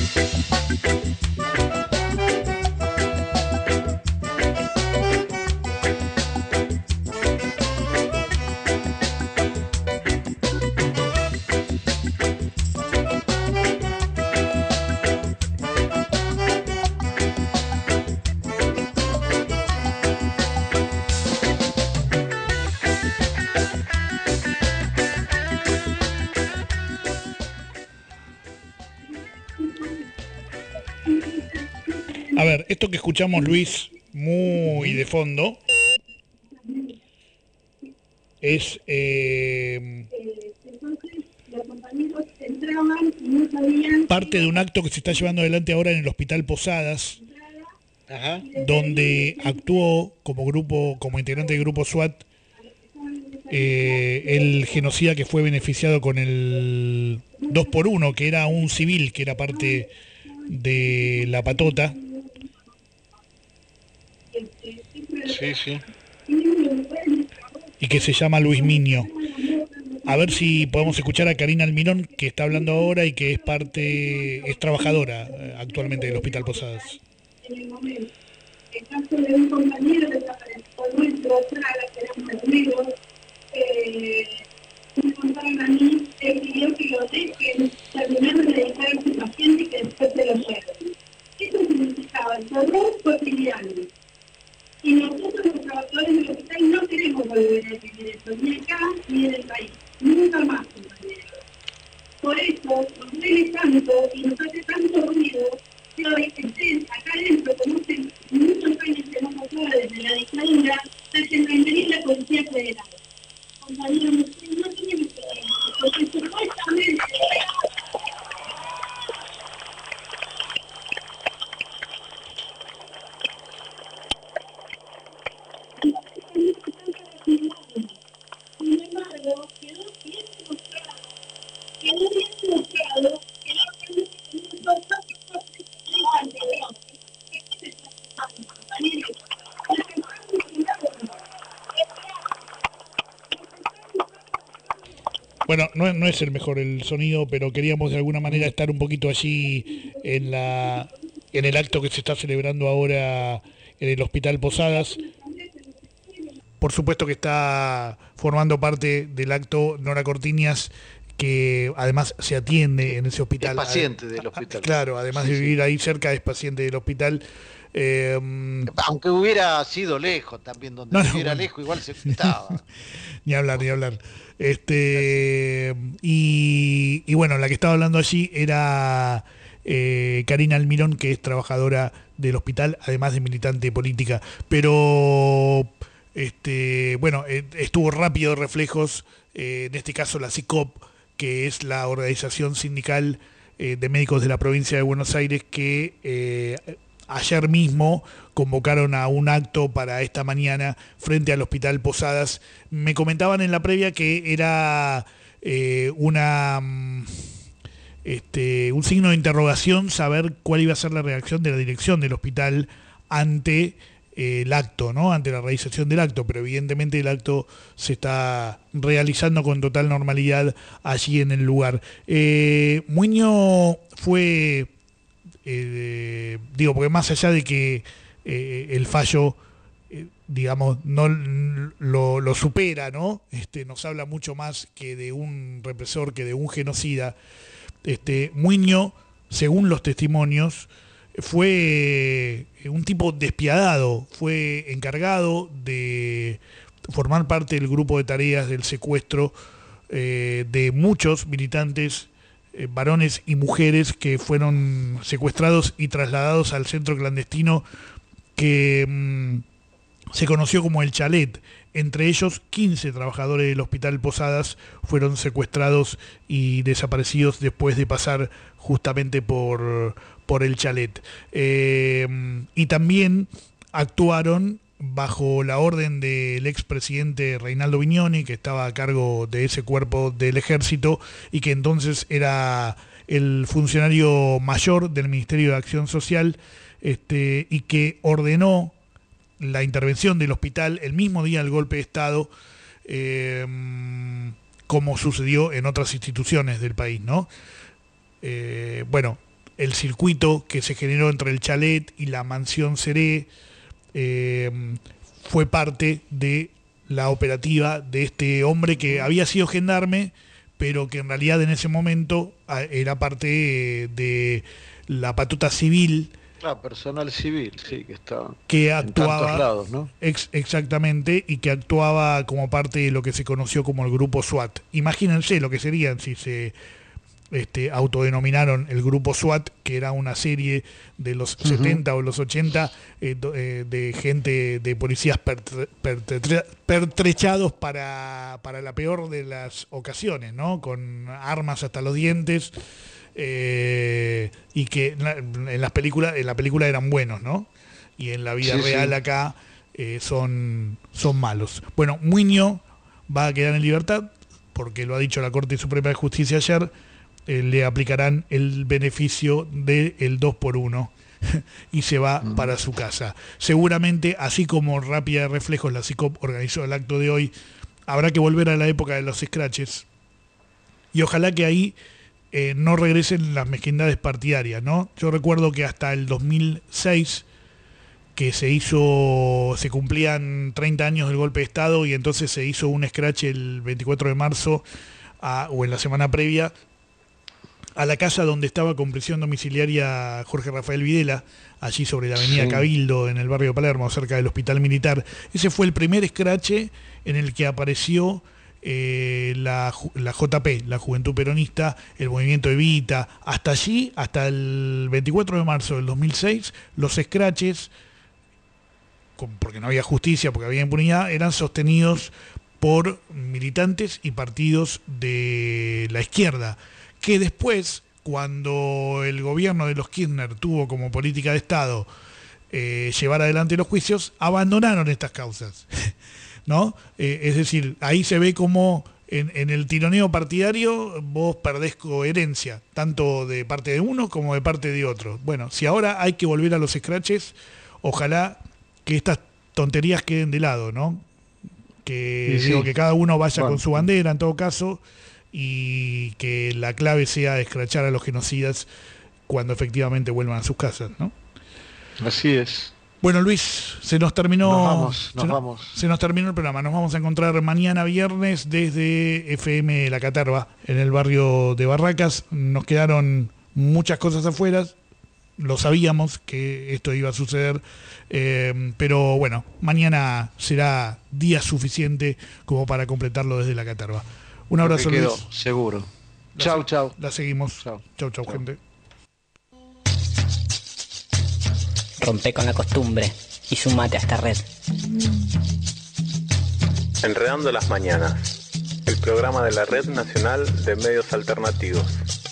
A ver, esto que escuchamos, Luis, muy de fondo, es parte de un acto que se está llevando adelante ahora en el Hospital Posadas. Ajá. Donde actuó como grupo, como integrante del grupo SWAT, el genocida que fue beneficiado con el 2x1, que era un civil, que era parte de la patota. Sí, sí. Y que se llama Luis Miño. A ver si podemos escuchar a Karina Almirón, que está hablando ahora y que es trabajadora actualmente del Hospital Posadas. En el momento, el caso de un compañero desapareció nuestro, Fraga, que era un enfermero, me contaron a mí, pidió que lo dejen terminar de dedicar a su paciente y que después se lo lleven. Eso significaba el horror cotidiano. Y nosotros, los trabajadores del hospital, no queremos volver a vivir eso, ni acá ni en el país. Nunca más, compañeros. Por eso nos duele tanto y nos hace tanto ruido que hoy estén acá adentro, como hace muchos años que no pasaba desde la dictadura, se mantenía la Policía Federal. Compañeros, no tienen problema, porque supuestamente... Sin embargo, quedó bien demostrado que la organización Bueno, no es el mejor el sonido, pero queríamos de alguna manera estar un poquito allí en el acto que se está celebrando ahora en el Hospital Posadas. Por supuesto que está formando parte del acto Nora Cortiñas, que además se atiende en ese hospital. Es paciente del hospital. Claro, además de vivir ahí cerca, es paciente del hospital. Aunque hubiera sido lejos también, donde estuviera lejos, igual se estaba. Ni hablar. Y bueno, la que estaba hablando allí era Karina Almirón, que es trabajadora del hospital, además de militante política. Pero bueno, estuvo Rápido Reflejos, en este caso la CICOP, que es la organización sindical de médicos de la provincia de Buenos Aires, que ayer mismo convocaron a un acto para esta mañana frente al Hospital Posadas. Me comentaban en la previa que era un signo de interrogación saber cuál iba a ser la reacción de la dirección del hospital ante el acto, ¿no? Ante la realización del acto, pero evidentemente el acto se está realizando con total normalidad allí en el lugar. Muñoz fue, porque más allá de que el fallo, digamos, no lo supera, ¿no? Nos habla mucho más que de un represor, que de un genocida. Muñoz, según los testimonios, fue un tipo despiadado, fue encargado de formar parte del grupo de tareas del secuestro de muchos militantes, varones y mujeres, que fueron secuestrados y trasladados al centro clandestino que se conoció como El Chalet. Entre ellos, 15 trabajadores del Hospital Posadas fueron secuestrados y desaparecidos después de pasar justamente por El Chalet. Y también actuaron bajo la orden del expresidente Reinaldo Vignoni, que estaba a cargo de ese cuerpo del ejército y que entonces era el funcionario mayor del Ministerio de Acción Social, y que ordenó la intervención del hospital el mismo día del golpe de Estado, como sucedió en otras instituciones del país, ¿no? Bueno, el circuito que se generó entre el chalet y la mansión Seré fue parte de la operativa de este hombre que había sido gendarme, pero que en realidad en ese momento era parte de la patrulla civil. Personal civil, sí, que estaba que actuaba en tantos lados, ¿no? Exactamente, y que actuaba como parte de lo que se conoció como el grupo SWAT. Imagínense lo que serían si se autodenominaron el grupo SWAT, que era una serie de los 70 o los 80 de gente, de policías pertrechados para la peor de las ocasiones, ¿no? Con armas hasta los dientes. Y que en la película eran buenos, ¿no? Y en la vida real acá son malos. Bueno, Muñoz va a quedar en libertad porque lo ha dicho la Corte Suprema de Justicia ayer. Le aplicarán el beneficio del 2x1 y se va para su casa. Seguramente, así como Rápida de Reflejos, la CICOP organizó el acto de hoy, habrá que volver a la época de los scratches y ojalá que ahí no regresen las mezquindades partidarias, ¿no? Yo recuerdo que hasta el 2006, que se cumplían 30 años del golpe de Estado y entonces se hizo un scratch el 24 de marzo o en la semana previa a la casa donde estaba con prisión domiciliaria Jorge Rafael Videla, allí sobre la avenida Cabildo, en el barrio de Palermo, cerca del Hospital Militar. Ese fue el primer scratch en el que apareció la JP, la Juventud Peronista, el movimiento Evita. Hasta allí, hasta el 24 de marzo del 2006, los scratches, porque no había justicia, porque había impunidad, eran sostenidos por militantes y partidos de la izquierda, que después, cuando el gobierno de los Kirchner tuvo como política de Estado llevar adelante los juicios, abandonaron estas causas. ¿No? Es decir, ahí se ve como en el tironeo partidario vos perdés coherencia, tanto de parte de uno como de parte de otro. Bueno, si ahora hay que volver a los scratches, ojalá que estas tonterías queden de lado, ¿no? Que cada uno vaya con su bandera en todo caso, y que la clave sea escrachar a los genocidas cuando efectivamente vuelvan a sus casas, ¿no? Así es. Bueno, Luis, se nos terminó Se nos terminó el programa. Nos vamos a encontrar mañana viernes desde FM La Caterva, en el barrio de Barracas. Nos quedaron muchas cosas afuera. Lo sabíamos que esto iba a suceder, pero bueno, mañana será día suficiente como para completarlo desde La Caterva. Un abrazo, Luis. Seguro. Chau. La seguimos. Chau, gente. Rompe con la costumbre y sumate a esta red. Enredando las mañanas, el programa de la Red Nacional de Medios Alternativos.